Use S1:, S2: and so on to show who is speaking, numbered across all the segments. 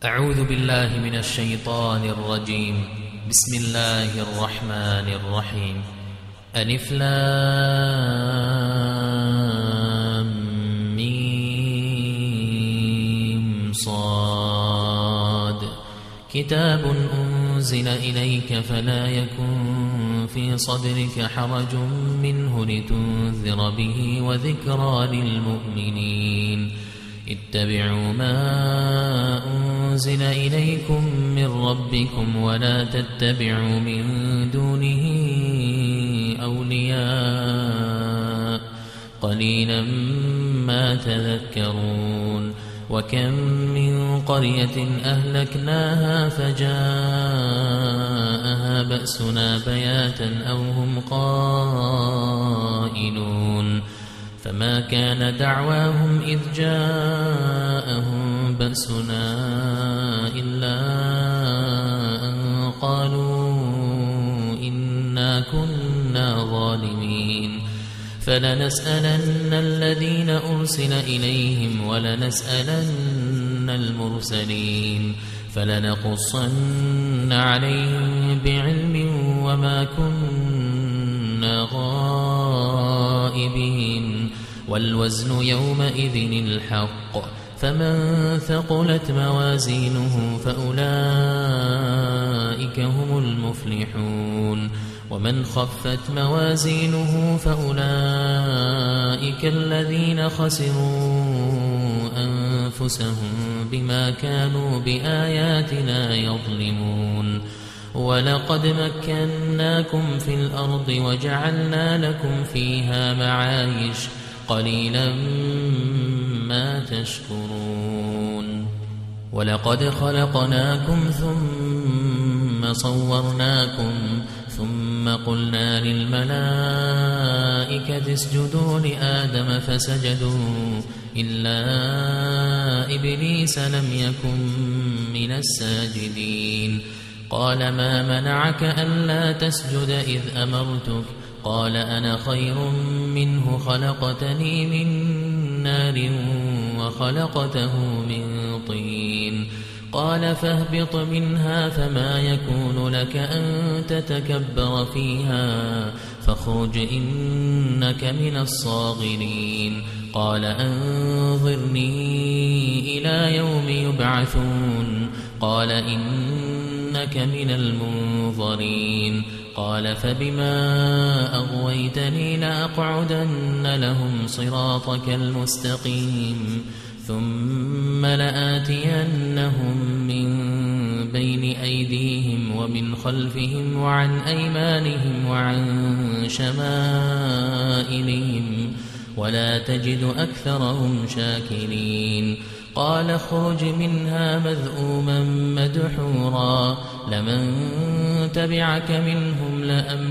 S1: أعوذ بالله من الشيطان الرجيم. بسم الله الرحمن الرحيم. ألف لام ميم صاد. كتاب أنزل إليك فلا يكن في صدرك حرج منه لتنذر به وذكرى للمؤمنين. اتبعوا ما أنزل إليكم من ربكم ولا تتبعوا من دونه أولياء قليلا ما تذكرون. وكم من قرية أهلكناها فجاءها بأسنا بياتا أو هم قائلون. فما كان دعواهم إذ جاءهم بأسنا إلا أن قالوا إنا كنا ظالمين. فلنسألن الذين أرسل إليهم ولنسألن المرسلين فلنقصن عليهم بعلم وما كنا غائبين. والوزن يومئذ الحق. فمن ثقلت موازينه فأولئك هم المفلحون. ومن خفت موازينه فأولئك الذين خسروا أنفسهم بما كانوا بآياتنا يظلمون. ولقد مكناكم في الأرض وجعلنا لكم فيها معايش قليلا ما تشكرون. ولقد خلقناكم ثم صورناكم ثم قلنا للملائكة اسجدوا لآدم فسجدوا إلا إبليس لم يكن من الساجدين. قال ما منعك ألا تسجد إذ أمرتك؟ قال أنا خير منه خلقتني من نار وخلقته من طين. قال فاهبط منها فما يكون لك أن تتكبر فيها فاخرج إنك من الصاغرين. قال أنظرني إلى يوم يبعثون. قال إنك من المنظرين. قال فبما أغويتني لأقعدن لهم صراطك المستقيم ثم لآتينهم من بين أيديهم ومن خلفهم وعن أيمانهم وعن شمائلهم ولا تجد أكثرهم شاكرين. قال اخرج منها مذءوما مدحورا لمن تبعك منهم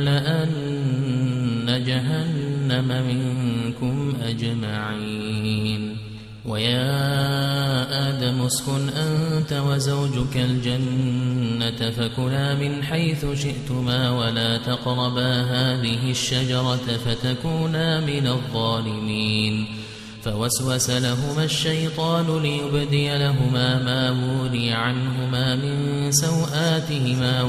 S1: لأملأن جهنم منكم أجمعين. ويا آدم اسكن أنت وزوجك الجنة فكلا من حيث شئتما ولا تقربا هذه الشجرة فتكونا من الظالمين. فوسوس لهما الشيطان ليبدي لهما ما وري عنهما من سوآتهما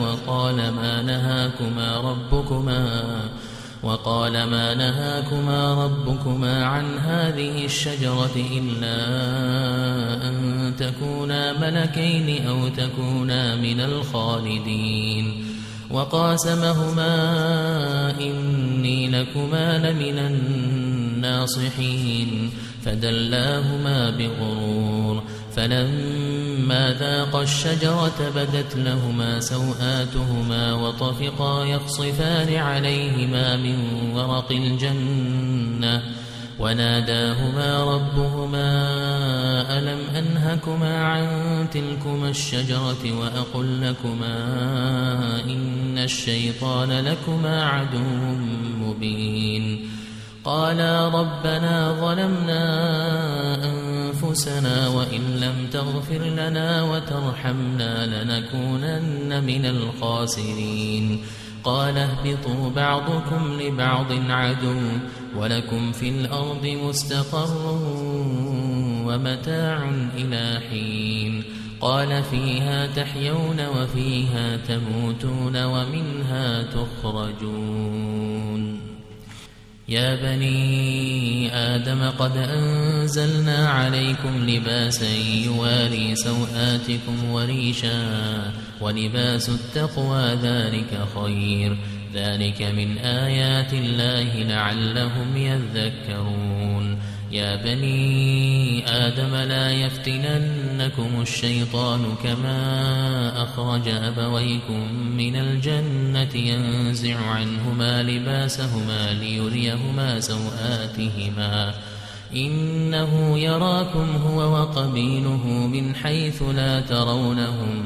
S1: وقال ما نهاكما ربكما عن هذه الشجرة إلا أن تكونا ملكين أو تكونا من الخالدين. وقاسمهما إني لكما لمن الناصحين فدلاهما بغرور. فلما ذاقا الشجرة بدت لهما سوآتهما وطفقا يخصفان عليهما من ورق الجنة وناداهما ربهما ألم أنهكما عن تلكما الشجرة وأقل لكما إن الشيطان لكما عدو مبين. قالا ربنا ظلمنا أنفسنا وإن لم تغفر لنا وترحمنا لنكونن من الخاسرين. قال اهبطوا بعضكم لبعض عدو ولكم في الأرض مستقر ومتاع إلى حين. قال فيها تحيون وفيها تموتون ومنها تخرجون يا بني آدم قد أنزلنا عليكم لباسا يواري سوآتكم وريشا ولباس التقوى ذلك خير ذلك من آيات الله لعلهم يذكرون يا بني آدم لا يفتننكم الشيطان كما أخرج أبويكم من الجنة ينزع عنهما لباسهما ليريهما سوآتهما إنه يراكم هو وقبيله من حيث لا ترونهم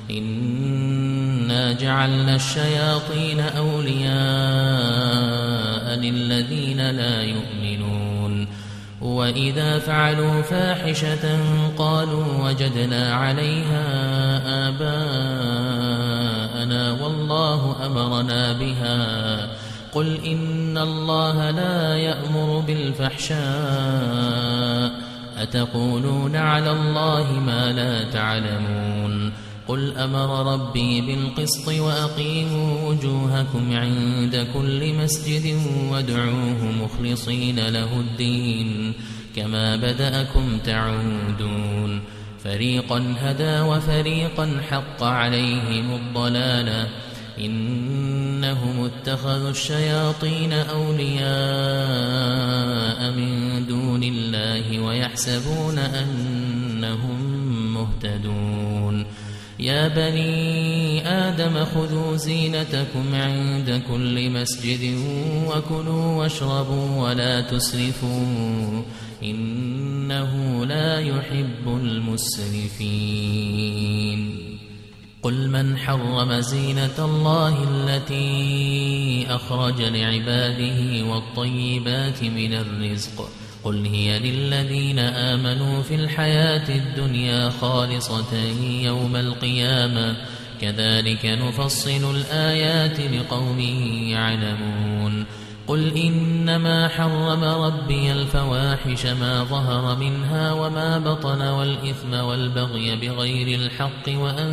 S1: إنا جعلنا الشياطين أولياء للذين لا يؤمنون وإذا فعلوا فاحشة قالوا وجدنا عليها آباءنا والله أمرنا بها قل إن الله لا يأمر بالفحشاء أتقولون على الله ما لا تعلمون قل أمر ربي بالقسط وأقيموا وجوهكم عند كل مسجد وادعوه مخلصين له الدين كما بدأكم تعودون فريقا هدى وفريقا حق عليهم الضلالة إنهم اتخذوا الشياطين أولياء من دون الله ويحسبون أنهم مهتدون يا بني آدم خذوا زينتكم عند كل مسجد وكلوا واشربوا ولا تسرفوا إنه لا يحب المسرفين قل من حرم زينة الله التي أخرج لعباده والطيبات من الرزق قل هي للذين آمنوا في الحياة الدنيا خالصة يوم القيامة كذلك نفصل الآيات لقوم يعلمون قل إنما حرم ربي الفواحش ما ظهر منها وما بطن والإثم والبغي بغير الحق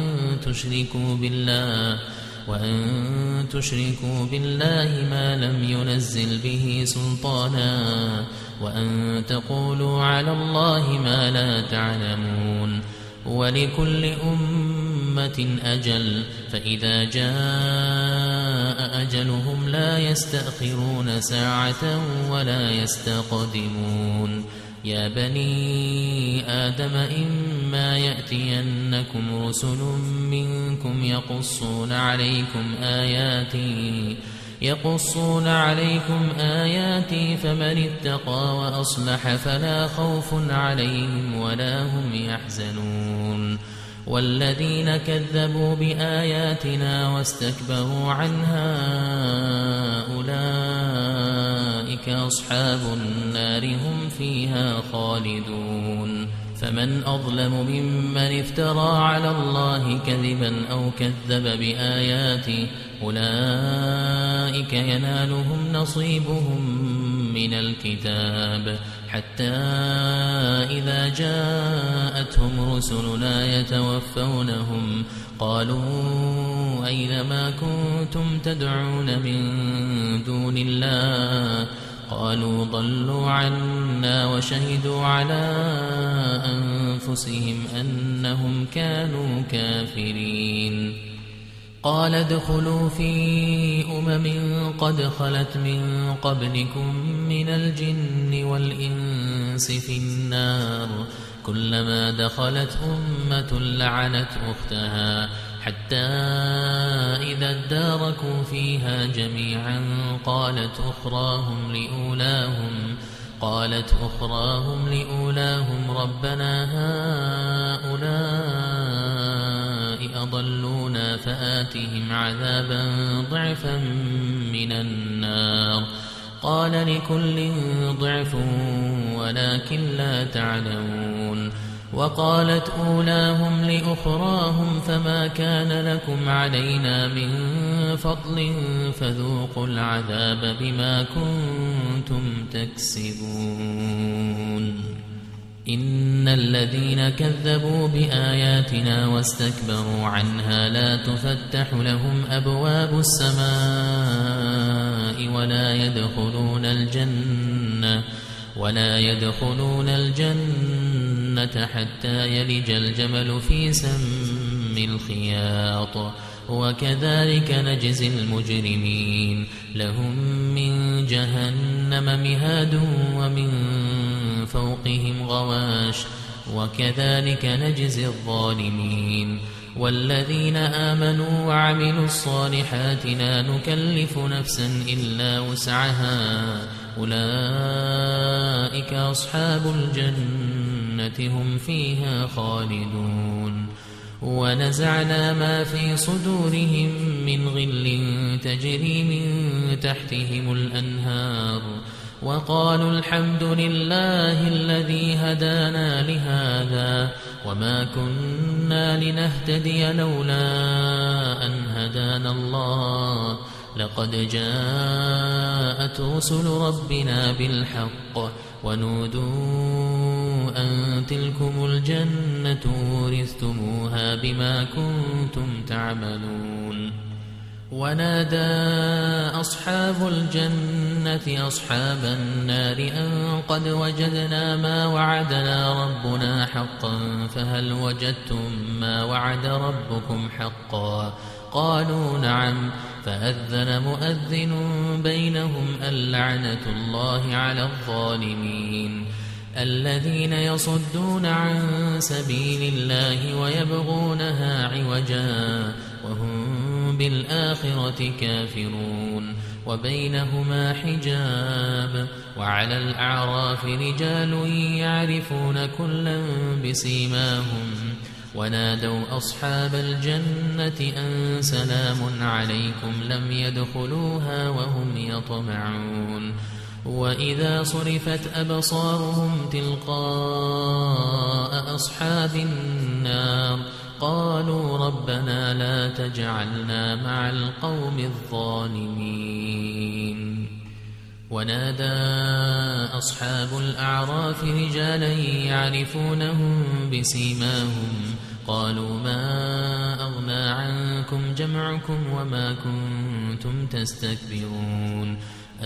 S1: وأن تشركوا بالله ما لم ينزل به سلطانا وأن تقولوا على الله ما لا تعلمون ولكل أمة أجل فإذا جاء أجلهم لا يستأخرون ساعة ولا يستقدمون يا بني آدم إما يأتينكم رسل منكم يقصون عليكم آياتي فمن اتقى وأصلح فلا خوف عليهم ولا هم يحزنون والذين كذبوا بآياتنا واستكبروا عنها أولئك أصحاب النار هم فيها خالدون فمن أظلم ممن افترى على الله كذبا أو كذب بآياته أولئك ينالهم نصيبهم من الكتاب حتى إذا جاءتهم رسلنا يتوفونهم قالوا أين ما كنتم تدعون من دون الله قالوا ضلوا عنا وشهدوا على أنفسهم أنهم كانوا كافرين قال ادخلوا في قد خلت من قبلكم من الجن والإنس في النار كلما دخلت أمة لعنت أختها حتى إذا اداركوا فيها جميعا قالت أخراهم لأولاهم ربنا هؤلاء أضلونا فآتهم عذابا ضعفا من النار قال لكل ضعف ولكن لا تعلمون وقالت أولاهم لأخراهم فما كان لكم علينا من فضل فذوقوا العذاب بما كنتم تكسبون إن الذين كذبوا بآياتنا واستكبروا عنها لا تفتح لهم أبواب السماء ولا يدخلون الجنة حتى يلج الجمل في سم الخياط وكذلك نجزي المجرمين لهم من جهنم مهاد ومن فوقهم غواش وكذلك نجزي الظالمين والذين آمنوا وعملوا الصالحات لا نكلف نفسا إلا وسعها أولئك أصحاب الجنة هم فيها خالدون ونزعنا ما في صدورهم من غل تجري من تحتهم الأنهار وقالوا الحمد لله الذي هدانا لهذا وما كنا لنهتدي لولا أن هدانا الله لقد جاءت رسل ربنا بالحق ونودوا أن تلكم الجنة ورثتموها بما كنتم تعملون ونادى أصحاب الجنة أصحاب النار أن قد وجدنا ما وعدنا ربنا حقا فهل وجدتم ما وعد ربكم حقا قالوا نعم فأذن مؤذن بينهم اللعنة الله على الظالمين الذين يصدون عن سبيل الله ويبغونها عوجا وهم بالآخرة كافرون وبينهما حجاب وعلى الأعراف رجال يعرفون كلا بسيماهم ونادوا أصحاب الجنة أن سلام عليكم لم يدخلوها وهم يطمعون وإذا صرفت أبصارهم تلقاء أصحاب النار قالوا ربنا لا تجعلنا مع القوم الظالمين ونادى أصحاب الأعراف رجالا يعرفونهم بسيماهم قالوا ما أغنى عنكم جمعكم وما كنتم تستكبرون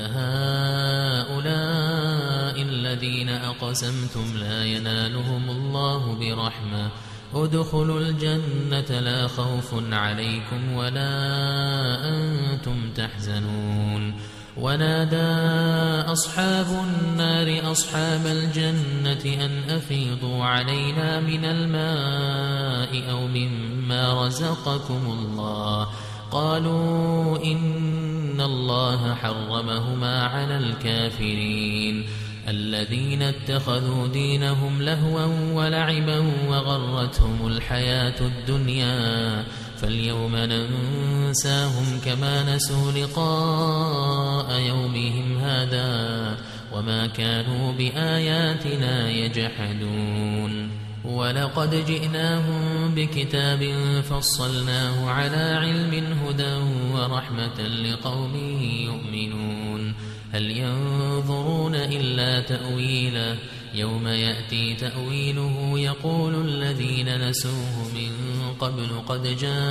S1: أهؤلاء الذين أقسمتم لا ينالهم الله برحمة ادخلوا الجنة لا خوف عليكم ولا أنتم تحزنون ونادى أصحاب النار أصحاب الجنة أن أفيضوا علينا من الماء أو مما رزقكم الله قالوا إن الله حرمهما على الكافرين الذين اتخذوا دينهم لهوا ولعبا وغرتهم الحياة الدنيا فاليوم ننساهم كما نسوا لقاء يومهم هذا وما كانوا بآياتنا يجحدون ولقد جئناهم بكتاب فصلناه على علم هدى ورحمة لقوم يؤمنون هل ينظرون إلا تأويله يوم يأتي تأويله يقول الذين نسوه من قبل قد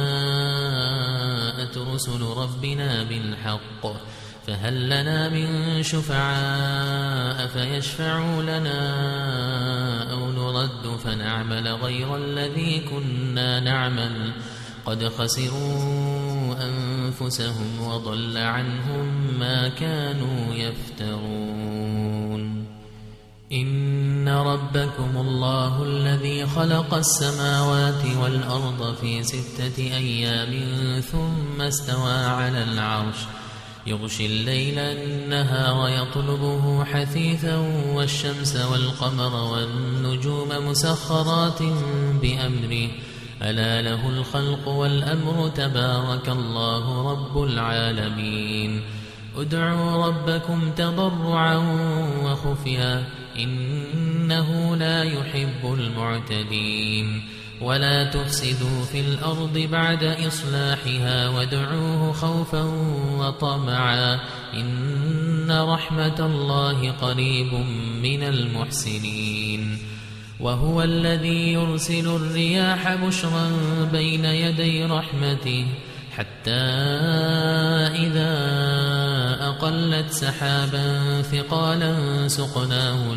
S1: جاءت رسل ربنا بالحق فهل لنا من شفعاء فيشفعوا لنا أو نرد فنعمل غير الذي كنا نعمل قد خسروا أنفسهم وضل عنهم ما كانوا يفترون إن ربكم الله الذي خلق السماوات والأرض في 6 أيام ثم استوى على العرش يغشي الليل النهار يطلبه حثيثا والشمس والقمر والنجوم مسخرات بأمره ألا له الخلق والأمر تبارك الله رب العالمين ادعوا ربكم تضرعا وخفيا إنه لا يحب المعتدين ولا تفسدوا في الأرض بعد إصلاحها وادعوه خوفا وطمعا إن رحمة الله قريب من المحسنين وهو الذي يرسل الرياح بشرا بين يدي رحمته حتى إذا أقلت سحابا ثقالا سقناه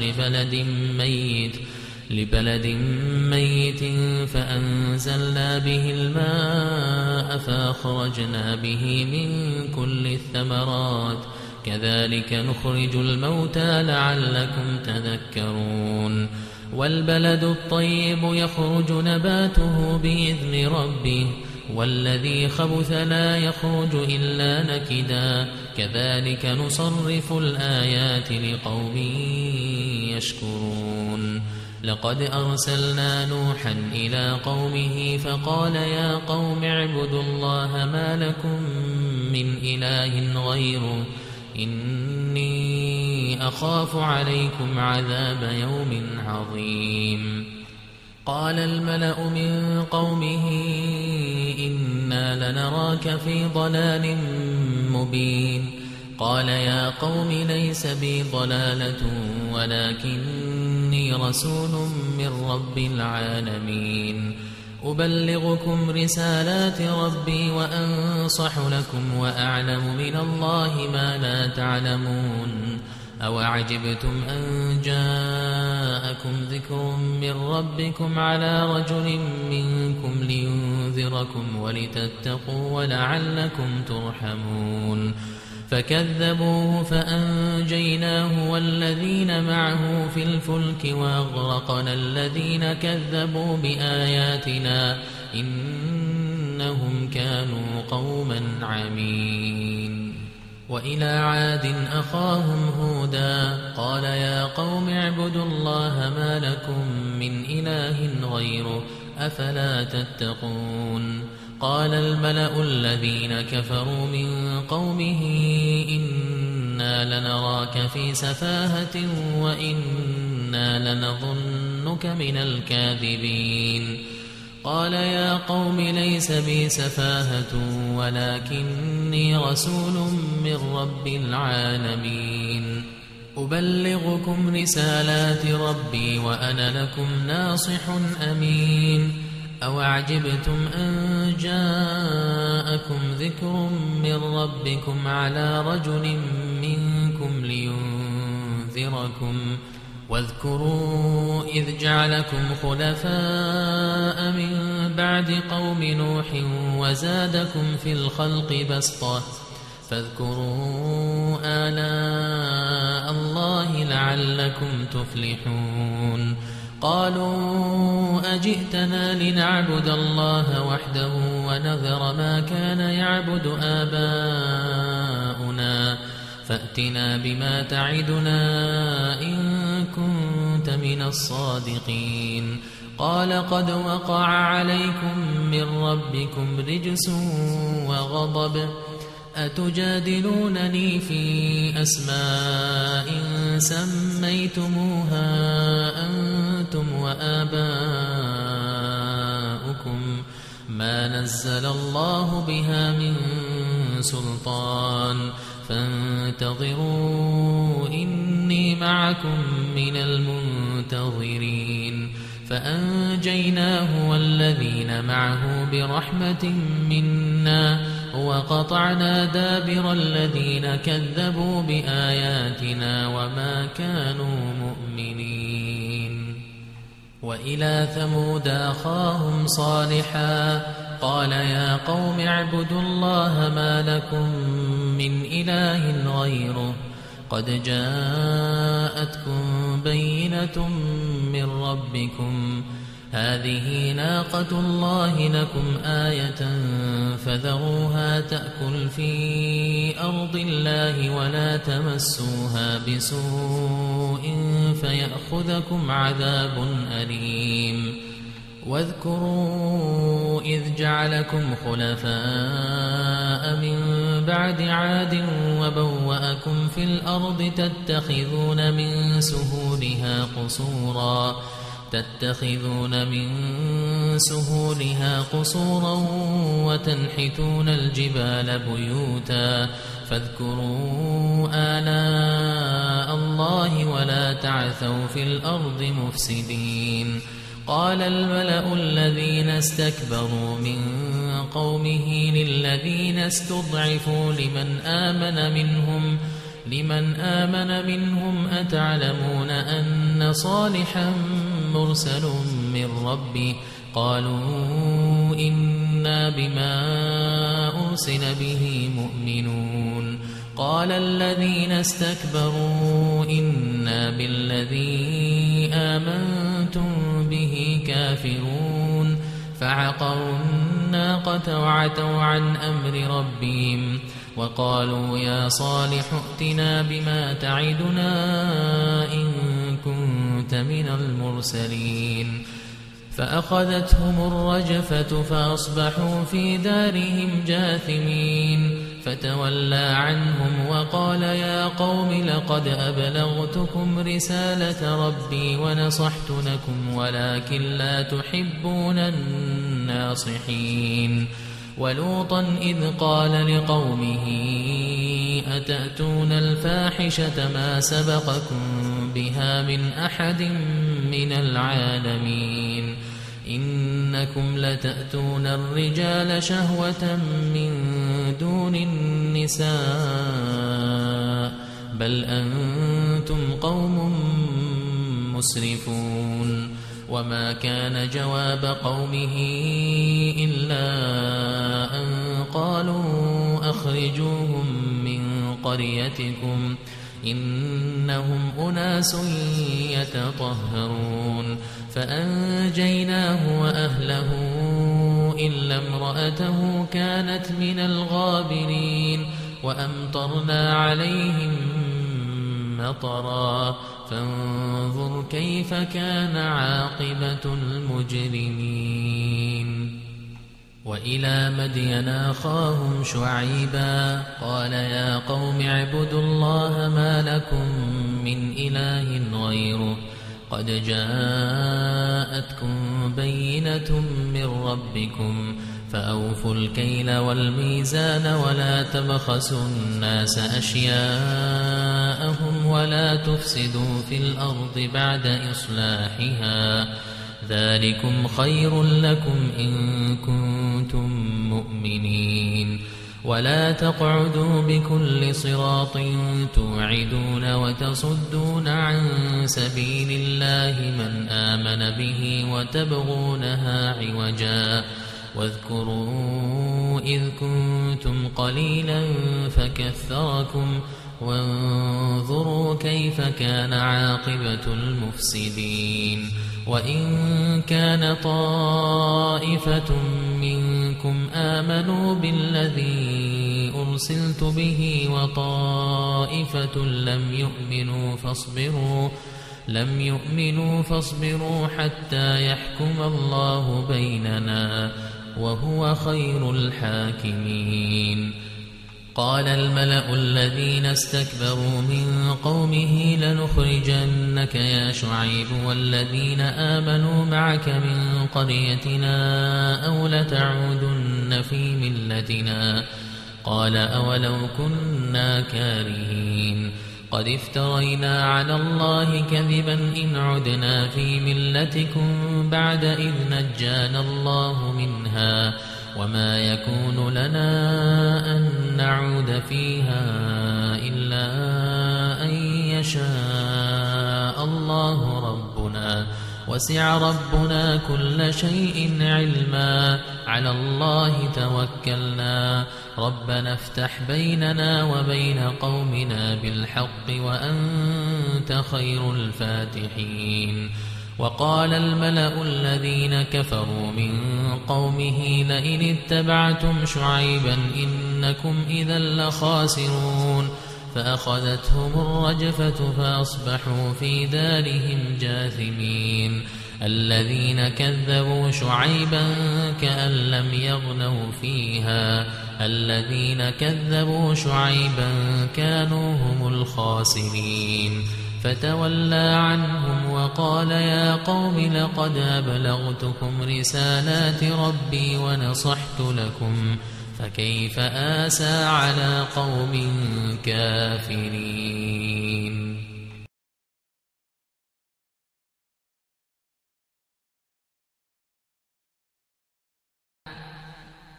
S1: لبلد ميت فأنزلنا به الماء فأخرجنا به من كل الثمرات كذلك نخرج الموتى لعلكم تذكرون والبلد الطيب يخرج نباته بإذن ربه والذي خبث لا يخرج إلا نكدا كذلك نصرف الآيات لقوم يشكرون لقد أرسلنا نوحا إلى قومه فقال يا قوم اعبدوا الله ما لكم من إله غيره إني أخاف عليكم عذاب يوم عظيم قال الملأ من قومه إنا لنراك في ضلال مبين قال يا قوم ليس بي ضلالة ولكني رسول من رب العالمين أبلغكم رسالات ربي وأنصح لكم وأعلم من الله ما لا تعلمون أوعجبتم أن جاءكم ذكر من ربكم على رجل منكم لينذركم ولتتقوا ولعلكم ترحمون فكذبوه فأنجيناه والذين معه في الفلك وأغرقنا الذين كذبوا بآياتنا إنهم كانوا قوما عمين وإلى عاد أخاهم هودا قال يا قوم اعبدوا الله ما لكم من إله غيره أفلا تتقون قال الملأ الذين كفروا من قومه إنا لنراك في سفاهة وإنا لنظنك من الكاذبين قال يا قوم ليس بي سفاهة ولكني رسول من رب العالمين أبلغكم رسالات ربي وأنا لكم ناصح أمين أوعجبتم أن جاءكم ذكر من ربكم على رجل منكم لينذركم واذكروا إذ جعلكم خلفاء من بعد قوم نوح وزادكم في الخلق بسطة فاذكروا آلاء الله لعلكم تفلحون قالوا أجئتنا لنعبد الله وحده ونذر ما كان يعبد آباؤنا فأتنا بما تعدنا إن كنت من الصادقين قال قد وقع عليكم من ربكم رجس وغضب أتجادلونني في أسماء سميتموها أنتم وآباؤكم ما نزل الله بها من سلطان فانتظروا إني معكم من المنتظرين فأنجيناه والذين معه برحمة منا وقطعنا دابر الذين كذبوا بآياتنا وما كانوا مؤمنين وإلى ثمود أخاهم صالحا قال يا قوم اعبدوا الله ما لكم من إله غيره قد جاءتكم بينة من ربكم هذه ناقة الله لكم آية فذروها تأكل في أرض الله ولا تمسوها بسوء فيأخذكم عذاب أليم واذكروا إذ جعلكم خلفاء من بعد عاد وبوأكم في الأرض تتخذون من سهولها قصورا وتنحتون الجبال بيوتا فاذكروا آلاء الله الله ولا تعثوا في الأرض مفسدين قال الملأ الذين استكبروا من قومه للذين استضعفوا لمن آمن منهم أتعلمون أن صالحا مرسل من ربه قالوا إنا بما أرسل به مؤمنون قال الذين استكبروا إنا بالذي آمنتم به كافرون فعقروا الناقة وعتوا عن أمر ربهم وقالوا يا صالح ائتنا بما تعدنا إن كنت من المرسلين فأخذتهم الرجفة فأصبحوا في دارهم جاثمين فتولى عنهم وقال يا قوم لقد أبلغتكم رسالة ربي ونصحت لكم ولكن لا تحبون الناصحين ولوطا إذ قال لقومه أتأتون الفاحشة ما سبقكم بها من أحد من العالمين إنكم لتأتون الرجال شهوة من دون النساء بل أنتم قوم مسرفون وما كان جواب قومه إلا أن قالوا أخرجوهم من قريتكم إنهم أناس يتطهرون فأنجيناه وأهله إلا امرأته كانت من الغابرين وأمطرنا عليهم مطرا فانظر كيف كان عاقبة المجرمين وإلى مدين أخاهم شعيبا قال يا قوم اعبدوا الله ما لكم من إله غيره قد جاءتكم بينة من ربكم فأوفوا الكيل والميزان ولا تبخسوا الناس أشياءهم ولا تفسدوا في الأرض بعد إصلاحها ذلكم خير لكم إن كنتم مؤمنين ولا تقعدوا بكل صراط توعدون وتصدون عن سبيل الله من آمن به وتبغونها عوجا واذكروا إذ كنتم قليلا فكثركم وانظروا كيف كان عاقبة المفسدين وإن كان طائفة منكم آمنوا بالذي أرسلت به وطائفة لم يؤمنوا فاصبروا حتى يحكم الله بيننا وهو خير الحاكمين قال الملأ الذين استكبروا من قومه لنخرجنك يا شعيب والذين آمنوا معك من قريتنا أو لتعودن في ملتنا قال أولو كنا كارهين قد افترينا على الله كذبا إن عدنا في ملتكم بعد إذ نجانا الله منها وما يكون لنا أن نعود فيها إلا أن يشاء الله ربنا وسع ربنا كل شيء علما على الله توكلنا ربنا افتح بيننا وبين قومنا بالحق وأنت خير الفاتحين وقال الملأ الذين كفروا من قومه لئن اتبعتم شعيبا إنكم إذا لخاسرون فأخذتهم الرجفة فأصبحوا في دارهم جاثمين الذين كذبوا شعيبا كأن لم يغنوا فيها الذين كذبوا شعيبا كانوا هم الخاسرين فتولى عنهم وقال يا قوم لقد أبلغتكم رسالات ربي ونصحت لكم فكيف آسى على قوم كافرين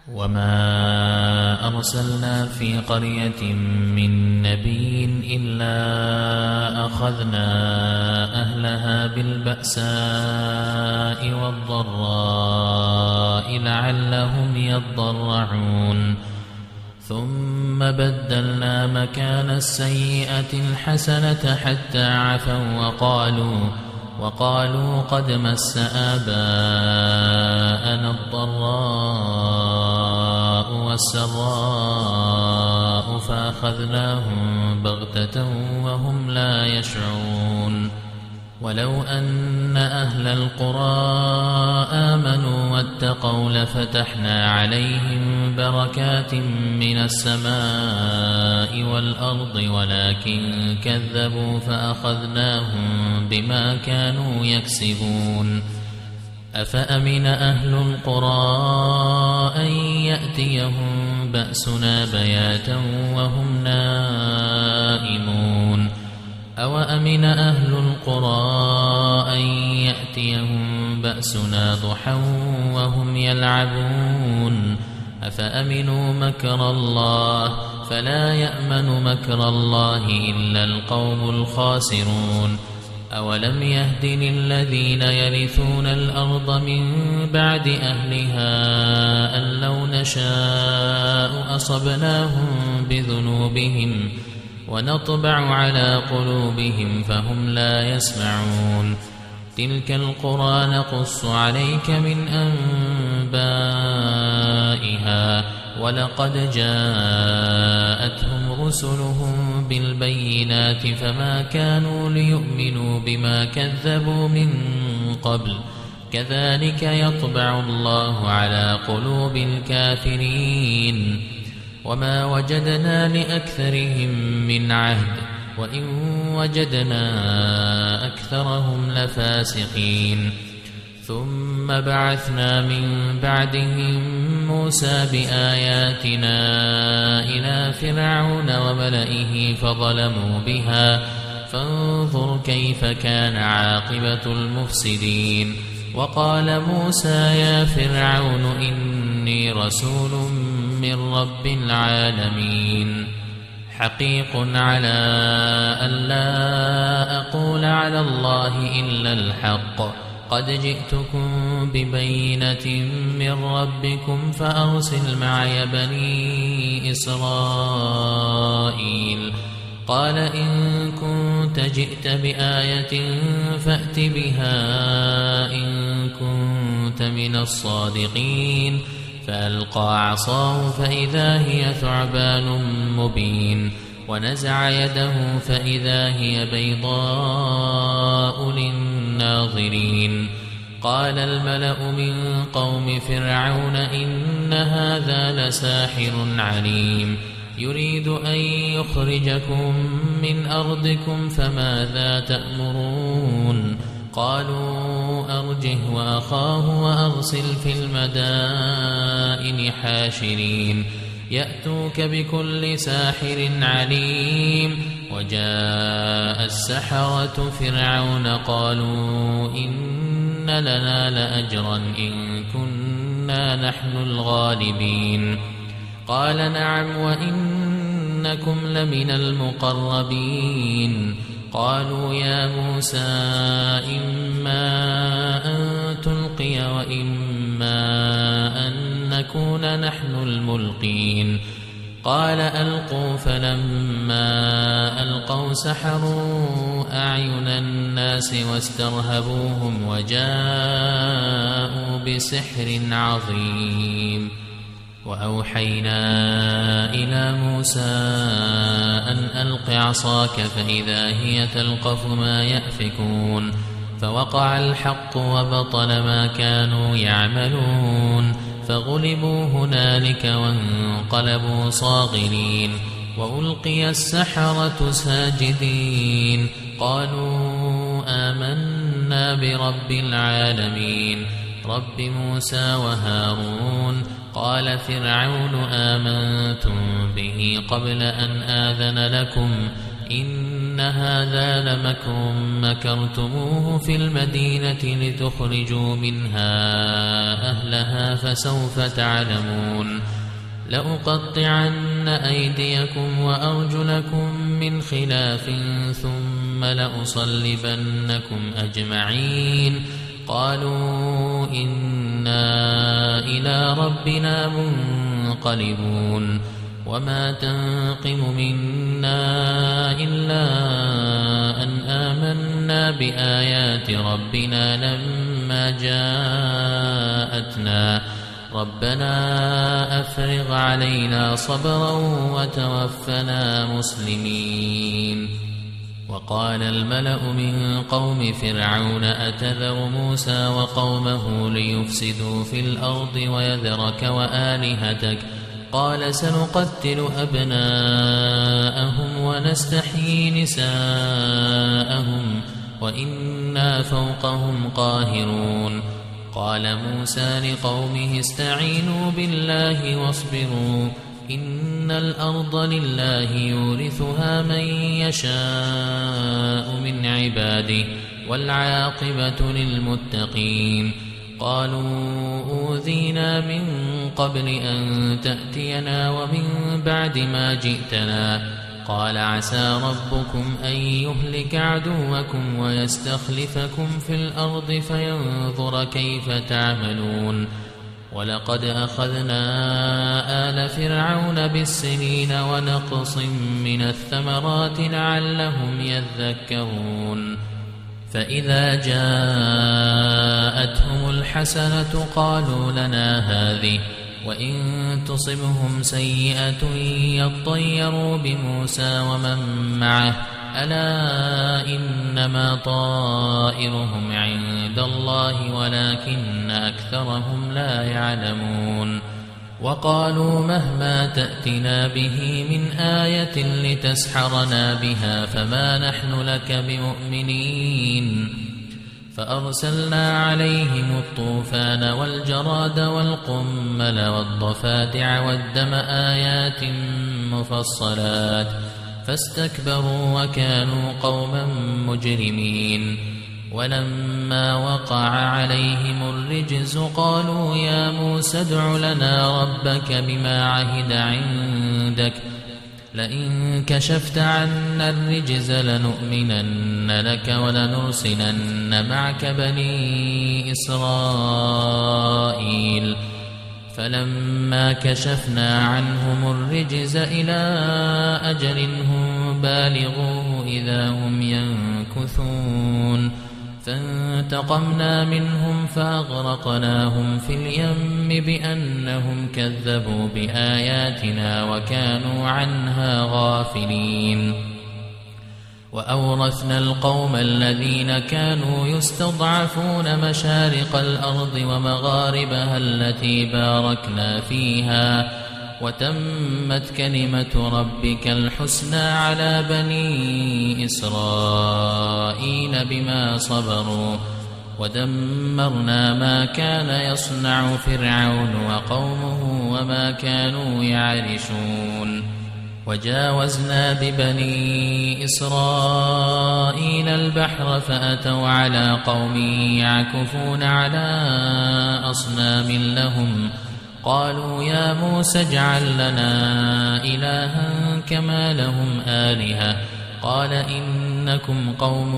S1: وما أرسلنا في قرية من نبي إلا أخذنا أهلها بالبأساء والضراء لعلهم يضرعون ثم بدلنا مكان السيئة الحسنة حتى عفوا وقالوا قد مس آباءنا الضراء والسراء فأخذناهم بغتة وهم لا يشعرون ولو أن أهل القرى آمنوا واتقوا لفتحنا عليهم بركات من السماء والأرض ولكن كذبوا فأخذناهم بما كانوا يكسبون أفأمن أهل القرى أن يأتيهم بأسنا بياتا وهم نائمون أوأمن أهل القرى أن يأتيهم بأسنا ضحى وهم يلعبون أفأمنوا مكر الله فلا يأمن مكر الله إلا القوم الخاسرون أولم يهد للذين يرثون الأرض من بعد أهلها أن لو نشاء أصبناهم بذنوبهم ونطبع على قلوبهم فهم لا يسمعون تلك القرى نقص عليك من أنبائها ولقد جاءتهم رسلهم بالبينات فما كانوا ليؤمنوا بما كذبوا من قبل كذلك يطبع الله على قلوب الكافرين وما وجدنا لأكثرهم من عهد وإن وجدنا أكثرهم لفاسقين ثم بعثنا من بعدهم موسى بآياتنا إلى فرعون وملئه فظلموا بها فانظر كيف كان عاقبة المفسدين وقال موسى يا فرعون إني رسول من رب العالمين حقيق على ألا أقول على الله إلا الحق قد جئتكم ببينة من ربكم فأرسل معي بني إسرائيل قال إن كنت جئت بآية فأت بها إن كنت من الصادقين فألقى عصاه فإذا هي ثعبان مبين ونزع يده فإذا هي بيضاء للناظرين قال الملأ من قوم فرعون إن هذا لساحر عليم يريد أن يخرجكم من أرضكم فماذا تأمرون قالوا أرجه وأخاه وأرسل في المدائن حاشرين يأتوك بكل ساحر عليم وجاء السحرة فرعون قالوا إن لنا لأجرا إن كنا نحن الغالبين قال نعم وإنكم لمن المقربين قالوا يا موسى إما أن تلقي وإما أن نكون نحن الملقين قال ألقوا فلما ألقوا سحروا أعين الناس واسترهبوهم وجاءوا بسحر عظيم وأوحينا إلى موسى أن ألق عصاك فإذا هي تلقف ما يأفكون فوقع الحق وبطل ما كانوا يعملون فغلبوا هنالك وانقلبوا صاغرين وألقي السحرة ساجدين قالوا آمنا برب العالمين رب موسى وهارون قال فرعون آمنتم به قبل أن آذن لكم إن إن هذا لمكر مكرتموه في المدينة لتخرجوا منها أهلها فسوف تعلمون لأقطعن أيديكم وأرجلكم من خلاف ثم لأصلبنكم أجمعين قالوا إنا إلى ربنا منقلبون وما تنقم منا إلا أن آمنا بآيات ربنا لما جاءتنا ربنا أفرغ علينا صبرا وتوفنا مسلمين وقال الملأ من قوم فرعون أتذر موسى وقومه ليفسدوا في الأرض ويذرك وآلهتك قال سنقتل أبناءهم ونستحيي نساءهم وإنا فوقهم قاهرون قال موسى لقومه استعينوا بالله واصبروا إن الأرض لله يورثها من يشاء من عباده والعاقبة للمتقين قالوا أوذينا من قبل أن تأتينا ومن بعد ما جئتنا قال عسى ربكم أن يهلك عدوكم ويستخلفكم في الأرض فينظر كيف تعملون ولقد أخذنا آل فرعون بالسنين ونقص من الثمرات لعلهم يذكرون فإذا جاءتهم الحسنة قالوا لنا هذه وإن تصبهم سيئة يطيروا بموسى ومن معه ألا إنما طائرهم عند الله ولكن أكثرهم لا يعلمون وقالوا مهما تأتنا به من آية لتسحرنا بها فما نحن لك بمؤمنين فأرسلنا عليهم الطوفان والجراد والقمل والضفادع والدم آيات مفصلات فاستكبروا وكانوا قوما مجرمين ولما وقع عليهم الرجز قالوا يا موسى ادع لنا ربك بما عهد عندك لئن كشفت عنا الرجز لنؤمنن لك ولنرسلن معك بني إسرائيل فلما كشفنا عنهم الرجز إلى أجل هم بالغوه إذا هم ينكثون فانتقمنا منهم فأغرقناهم في اليم بأنهم كذبوا بآياتنا وكانوا عنها غافلين وأورثنا القوم الذين كانوا يستضعفون مشارق الأرض ومغاربها التي باركنا فيها وتمت كلمة ربك الحسنى على بني إسرائيل بما صبروا ودمرنا ما كان يصنع فرعون وقومه وما كانوا يعرشون وجاوزنا ببني إسرائيل البحر فأتوا على قوم يعكفون على أصنام لهم قالوا يا موسى اجعل لنا إلها كما لهم آلهة قال إنكم قوم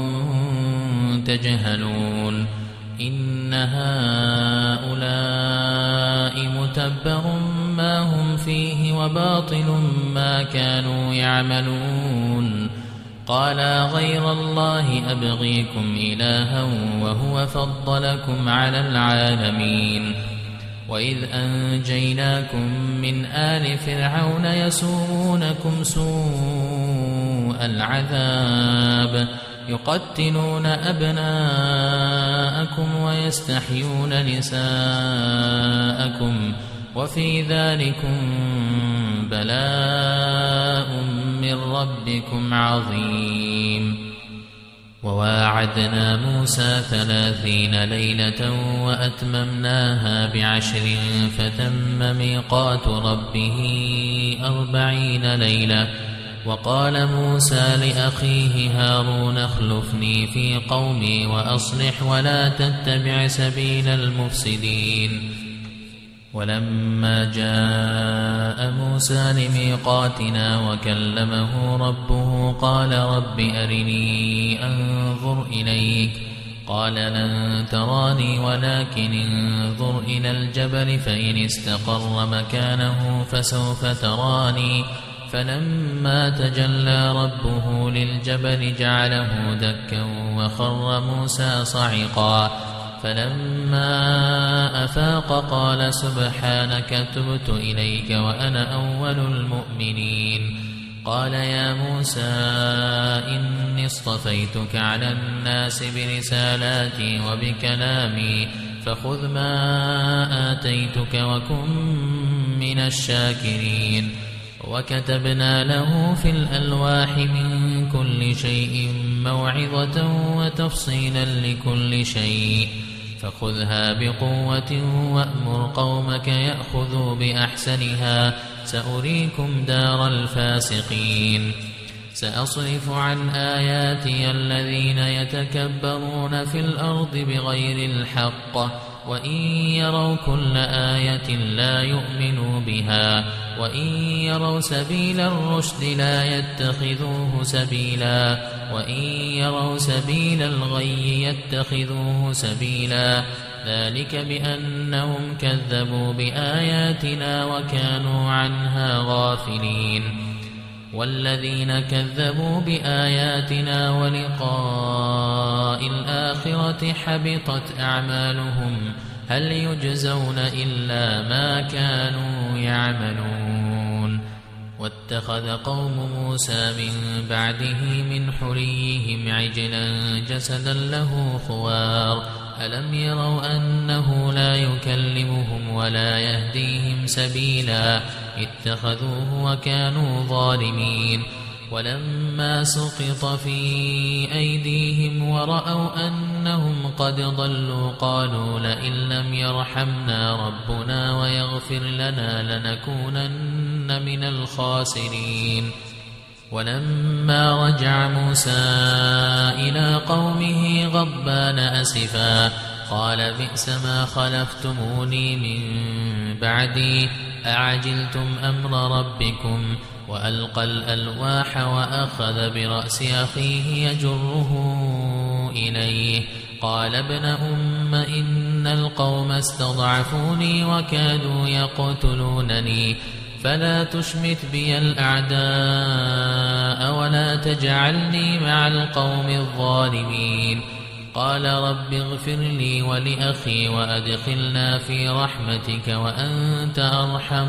S1: تجهلون إن هؤلاء متبر ما هم فيه وباطل ما كانوا يعملون قال غير الله أبغيكم إلها وهو فضلكم على العالمين وإذ أنجيناكم من آل فرعون يسومونكم سوء العذاب يقتلون أبناءكم ويستحيون نساءكم وفي ذلكم بلاء من ربكم عظيم وواعدنا موسى 30 ليلة وأتممناها ب10 فتم ميقات ربه 40 ليلة وقال موسى لأخيه هارون اخلفني في قومي وأصلح ولا تتبع سبيل المفسدين. ولما جاء موسى لميقاتنا وكلمه ربه قال رب أرني أنظر إليك قال لن تراني ولكن انظر إلى الجبل فإن استقر مكانه فسوف تراني فلما تجلى ربه للجبل جعله دكا وخر موسى صعقا فلما أفاق قال سبحانك تبت إليك وأنا أول المؤمنين. قال يا موسى إني اصطفيتك على الناس برسالاتي وبكلامي فخذ ما آتيتك وكن من الشاكرين. وكتبنا له في الألواح من كل شيء موعظة وتفصيلا لكل شيء فخذها بقوة وأمر قومك يأخذوا بأحسنها سأريكم دار الفاسقين. سأصرف عن آياتي الذين يتكبرون في الأرض بغير الحق وإن يروا كل آية لا يؤمنوا بها وإن يروا سبيل الرشد لا يتخذوه سبيلا وإن يروا سبيل الغي يتخذوه سبيلا ذلك بأنهم كذبوا بآياتنا وكانوا عنها غافلين. والذين كذبوا بآياتنا ولقاء الآخرة حبطت أعمالهم هل يجزون إلا ما كانوا يعملون. واتخذ قوم موسى من بعده من حليهم عجلا جسدا له خوار ألم يروا أنه لا يكلمهم ولا يهديهم سبيلا اتخذوه وكانوا ظالمين. ولما سقط في أيديهم ورأوا أنهم قد ضلوا قالوا لئن لم يرحمنا ربنا ويغفر لنا لنكونن من الخاسرين. ولما رجع موسى إلى قومه غضبان أسفا قال بئس ما خلفتموني من بعدي أعجلتم أمر ربكم وألقى الألواح وأخذ برأس أخيه يجره إليه قال ابن أم إن القوم استضعفوني وكادوا يقتلونني فلا تشمت بي الأعداء ولا تجعلني مع القوم الظالمين. قال رب اغفر لي ولأخي وأدخلنا في رحمتك وأنت أرحم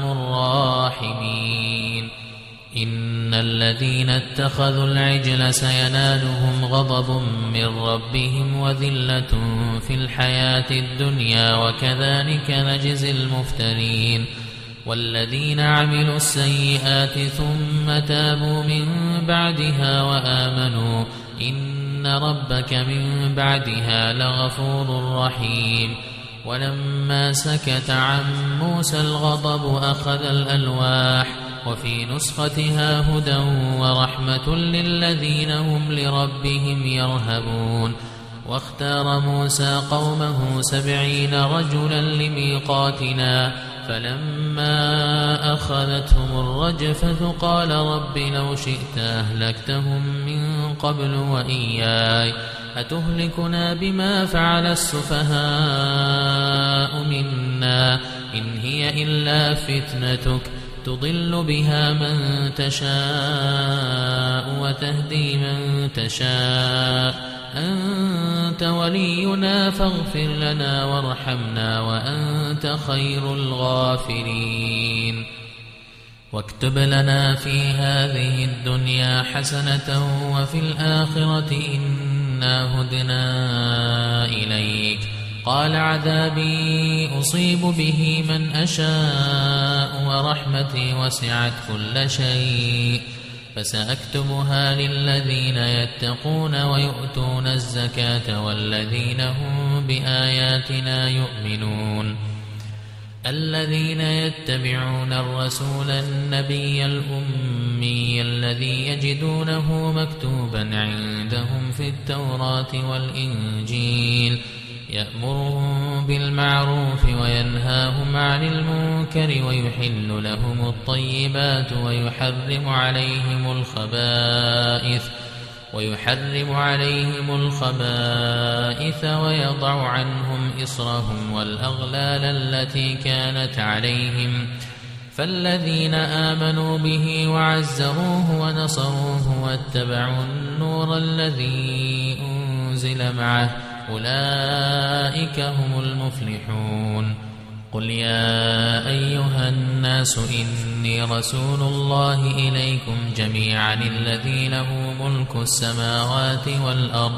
S1: الراحمين. إن الذين اتخذوا العجل سينالهم غضب من ربهم وذلة في الحياة الدنيا وكذلك نجزي المفترين. والذين عملوا السيئات ثم تابوا من بعدها وآمنوا إن ربك من بعدها لغفور رحيم. ولما سكت عن موسى الغضب أخذ الألواح وفي نسختها هدى ورحمة للذين هم لربهم يرهبون. واختار موسى قومه 70 رجلا لميقاتنا فلما أخذتهم الرجفة قال رب لو شئت أهلكتهم من قبل وإياي أتهلكنا بما فعل السفهاء منا إن هي إلا فتنتك تضل بها من تشاء وتهدي من تشاء أنت ولينا فاغفر لنا وارحمنا وأنت خير الغافرين. واكتب لنا في هذه الدنيا حسنة وفي الآخرة إنا هدنا إليك. قال عذابي أصيب به من أشاء ورحمتي وسعت كل شيء فسأكتبها للذين يتقون ويؤتون الزكاة والذين هم بآياتنا يؤمنون. الذين يتبعون الرسول النبي الأمي الذي يجدونه مكتوبا عندهم في التوراة والإنجيل يأمرهم بالمعروف وينهاهم عن المنكر ويحل لهم الطيبات ويحرم عليهم الخبائث ويضع عنهم إصرهم والأغلال التي كانت عليهم فالذين آمنوا به وعزروه ونصروه واتبعوا النور الذي أنزل معه أولئك هم المفلحون. قل يا أيها الناس إني رسول الله إليكم جميعا الذي له ملك السماوات والأرض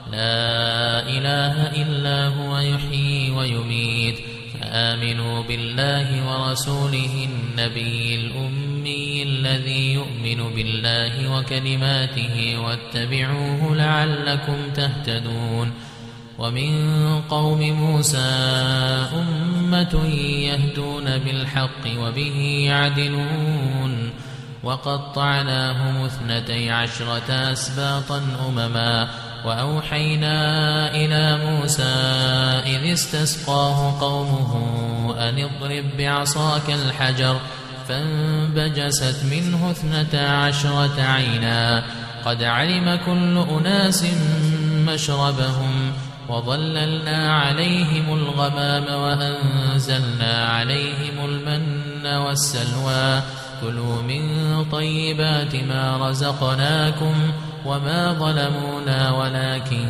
S1: لا إله إلا هو يحيي ويميت فآمنوا بالله ورسوله النبي الأمي الذي يؤمن بالله وكلماته واتبعوه لعلكم تهتدون. ومن قوم موسى أمة يهدون بالحق وبه يعدلون وقطعناهم 12 أسباطا أمما وأوحينا إلى موسى إذ استسقاه قومه أن اضرب بعصاك الحجر فانبجست منه 12 عينا قد علم كل أناس مشربهم وظللنا عليهم الغمام وأنزلنا عليهم المن والسلوى كلوا من طيبات ما رزقناكم وما ظلمونا ولكن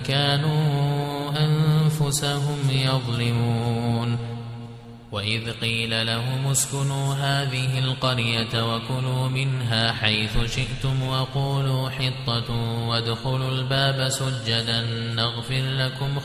S1: كانوا أنفسهم يظلمون. وإذ قيل لهم اسكنوا هذه القرية وكلوا منها حيث شئتم وقولوا حطة وادخلوا الباب سجدا نغفر لكم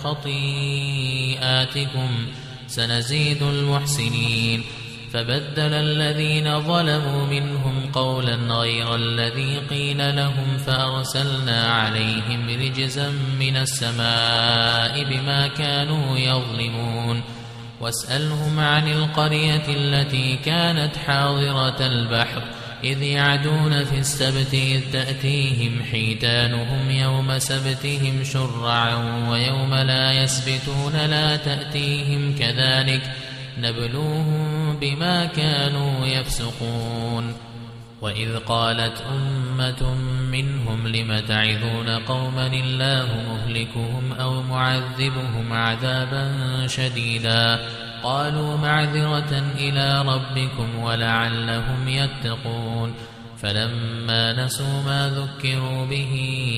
S1: خطيئاتكم سنزيد المحسنين. فبدل الذين ظلموا منهم قولا غير الذي قيل لهم فأرسلنا عليهم رجزا من السماء بما كانوا يظلمون. واسألهم عن القرية التي كانت حاضرة البحر إذ يعدون في السبت إذ تأتيهم حيتانهم يوم سبتهم شرعا ويوم لا يسبتون لا تأتيهم كذلك نبلوهم بما كانوا يفسقون. وإذ قالت أمة منهم لم تعظون قوما الله مهلكهم أو معذبهم عذابا شديدا قالوا معذرة إلى ربكم ولعلهم يتقون. فلما نسوا ما ذكروا به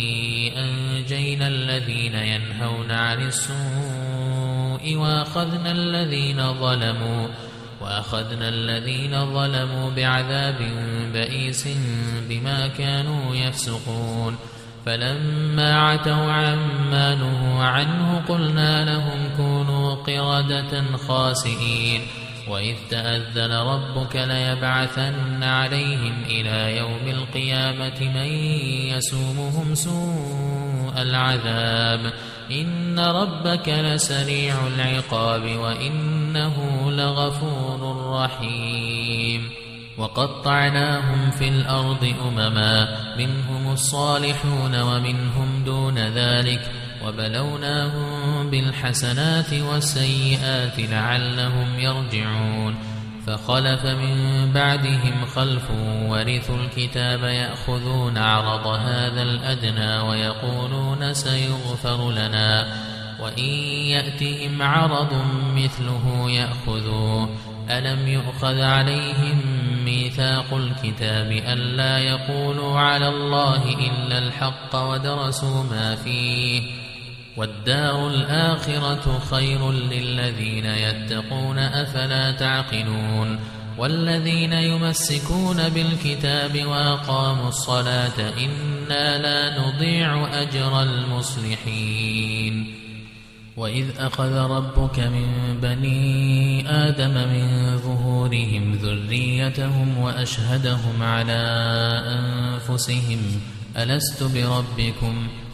S1: أنجينا الذين ينهون عن السوء وأخذنا الذين ظلموا بعذاب بئيس بما كانوا يفسقون. فلما عتوا عما نهوا عنه قلنا لهم كونوا قردة خاسئين. وإذ تأذن ربك ليبعثن عليهم إلى يوم القيامة من يسومهم سوء العذاب إن ربك لسريع العقاب وإنه لغفور رحيم. وقطعناهم في الأرض أمما منهم الصالحون ومنهم دون ذلك وبلوناهم بالحسنات والسيئات لعلهم يرجعون. فخلف من بعدهم خلف ورثوا الكتاب يأخذون عرض هذا الأدنى ويقولون سيغفر لنا وإن يأتهم عرض مثله يأخذوه. ألم يؤخذ عليهم ميثاق الكتاب ألا يقولوا على الله إلا الحق ودرسوا ما فيه والدار الآخرة خير للذين يتقون أفلا تعقلون. والذين يمسكون بالكتاب وأقاموا الصلاة إنا لا نضيع أجر المصلحين. وإذ أخذ ربك من بني آدم من ظهورهم ذريتهم وأشهدهم على أنفسهم ألست بربكم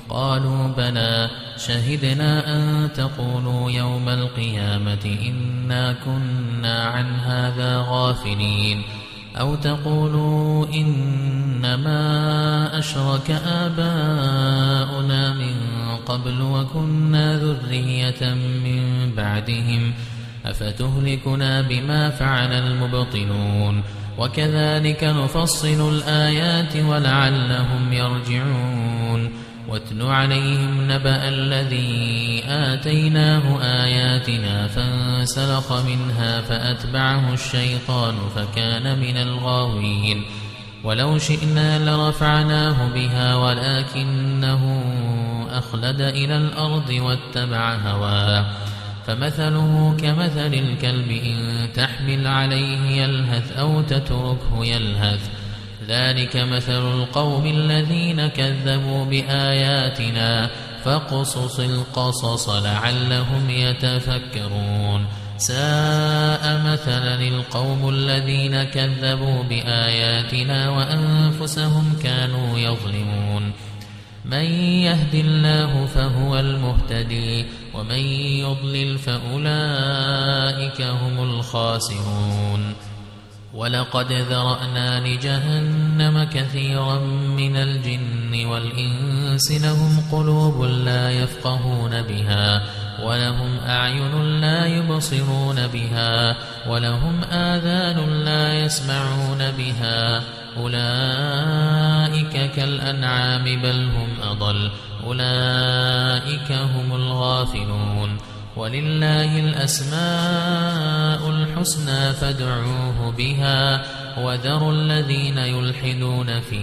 S1: قالوا بلى شهدنا أن تقولوا يوم القيامة إنا كنا عن هذا غافلين أو تقولوا إنما أشرك آباؤنا من قبل وكنا ذرية من بعدهم أفتهلكنا بما فعل المبطلون وكذلك نفصل الآيات ولعلهم يرجعون واتل عليهم نبأ الذي آتيناه آياتنا فانسلخ منها فأتبعه الشيطان فكان من الغاوين ولو شئنا لرفعناه بها ولكنه أخلد إلى الأرض واتبع هواه فمثله كمثل الكلب إن تحمل عليه يلهث أو تتركه يلهث ذلك مثل القوم الذين كذبوا بآياتنا فاقصص القصص لعلهم يتفكرون ساء مثلا القوم الذين كذبوا بآياتنا وأنفسهم كانوا يظلمون من يهد الله فهو المهتدي ومن يضلل فأولئك هم الخاسرون ولقد ذرأنا لجهنم كثيرا من الجن والإنس لهم قلوب لا يفقهون بها ولهم أعين لا يبصرون بها ولهم آذان لا يسمعون بها أولئك كالأنعام بل هم أضل أولئك هم الغافلون ولله الأسماء الحسنى فادعوه بها وذروا الذين يلحدون في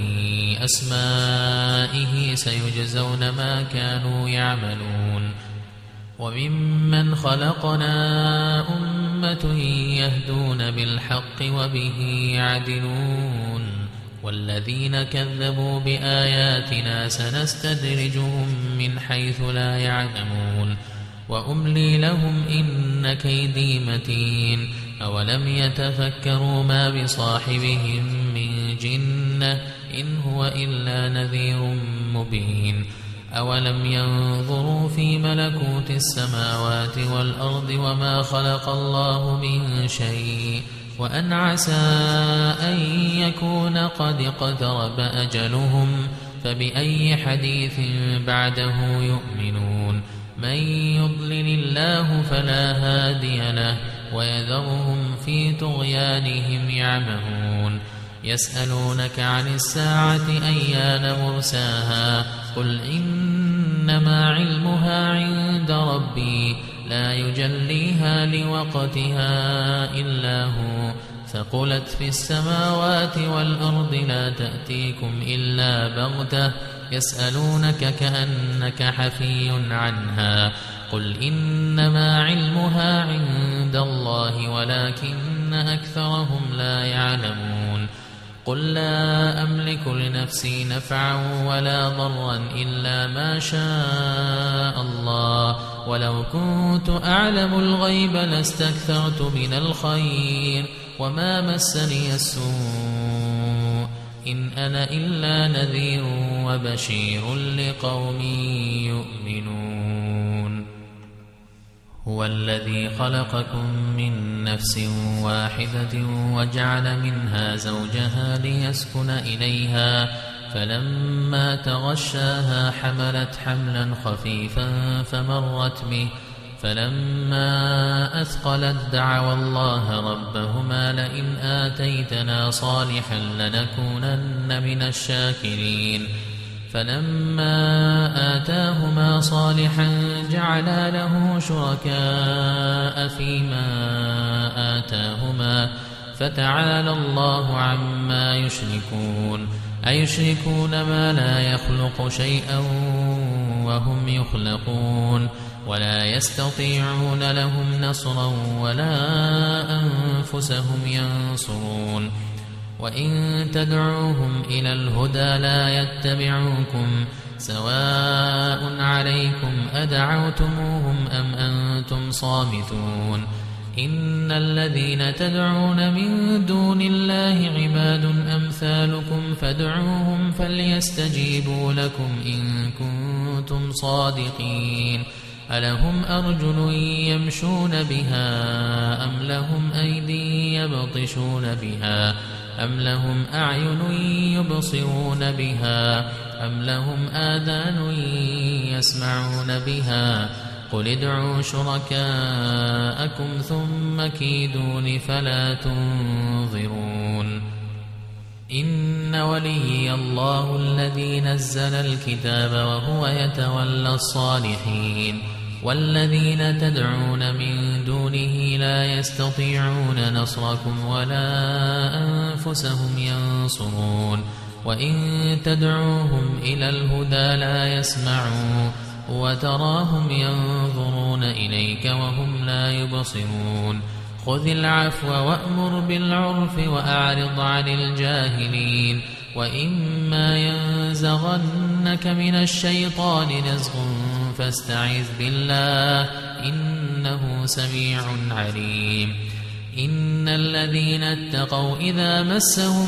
S1: أسمائه سيجزون ما كانوا يعملون وممن خلقنا أمة يهدون بالحق وبه يعدلون والذين كذبوا بآياتنا سنستدرجهم من حيث لا يعلمون وأملي لهم إن كيدي متين أولم يتفكروا ما بصاحبهم من جنة إن هو إلا نذير مبين أولم ينظروا في ملكوت السماوات والأرض وما خلق الله من شيء وأن عسى أن يكون قد اقترب أجلهم فبأي حديث بعده يؤمنون من يضلل الله فلا هادي له ويذرهم في طغيانهم يعمهون يسألونك عن الساعة أيان مرساها قل إنما علمها عند ربي لا يجليها لوقتها إلا هو ثقلت في السماوات والأرض لا تأتيكم إلا بغتة يسألونك كأنك حفي عنها قل إنما علمها عند الله ولكن أكثرهم لا يعلمون قل لا أملك لنفسي نفعا ولا ضرا إلا ما شاء الله ولو كنت أعلم الغيب لاستكثرت من الخير وما مسني السوء إن أنا إلا نذير وبشير لقوم يؤمنون هو الذي خلقكم من نفس واحدة وجعل منها زوجها ليسكن إليها فلما تغشاها حملت حملا خفيفا فمرت به فلما أثقلت دعوا الله ربهما لئن آتيتنا صالحا لنكونن من الشاكرين فلما آتاهما صالحا جعلا له شركاء فيما آتاهما فتعالى الله عما يشركون أيشركون ما لا يخلق شيئا وهم يخلقون ولا يستطيعون لهم نصرا ولا أنفسهم ينصرون وإن تدعوهم إلى الهدى لا يتبعوكم سواء عليكم أدعوتموهم أم أنتم صامتون إن الذين تدعون من دون الله عباد أمثالكم فادعوهم فليستجيبوا لكم إن كنتم صادقين ألهم أرجل يمشون بها أم لهم أيدي يبطشون بها أم لهم أعين يبصرون بها أم لهم آذان يسمعون بها قل ادعوا شركاءكم ثم كيدون فلا تنظرون إن وليي الله الذي نزل الكتاب وهو يتولى الصالحين والذين تدعون من دونه لا يستطيعون نصركم ولا أنفسهم ينصرون وإن تدعوهم إلى الهدى لا يسمعون وتراهم ينظرون إليك وهم لا يبصرون خذ العفو وأمر بالعرف وأعرض عن الجاهلين وإما ينزغنك من الشيطان نزغ فاستعذ بالله إنه سميع عليم إن الذين اتقوا إذا مسهم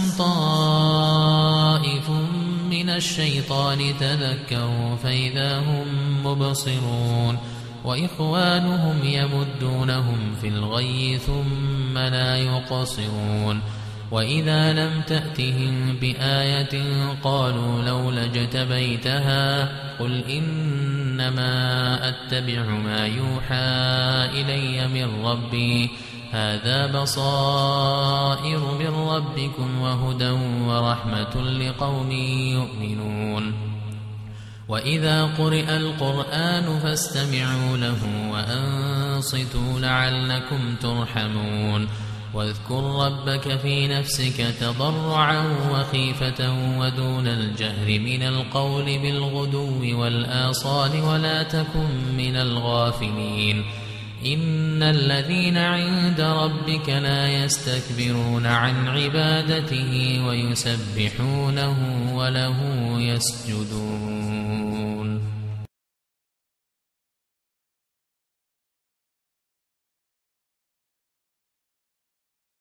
S1: طائف من الشيطان تذكروا فإذا هم مبصرون وإخوانهم يمدونهم في الغي ثم لا يقصرون وإذا لم تأتهم بآية قالوا لولا اجتبيتها قل إنما أتبع ما يوحى إلي من ربي هذا بصائر من ربكم وهدى ورحمة لقوم يؤمنون وإذا قرئ القرآن فاستمعوا له وأنصتوا لعلكم ترحمون واذكر ربك في نفسك تضرعا وخيفة ودون الجهر من القول بالغدو والآصال ولا تكن من الغافلين إن الذين عند ربك لا يستكبرون عن عبادته ويسبحونه وله يسجدون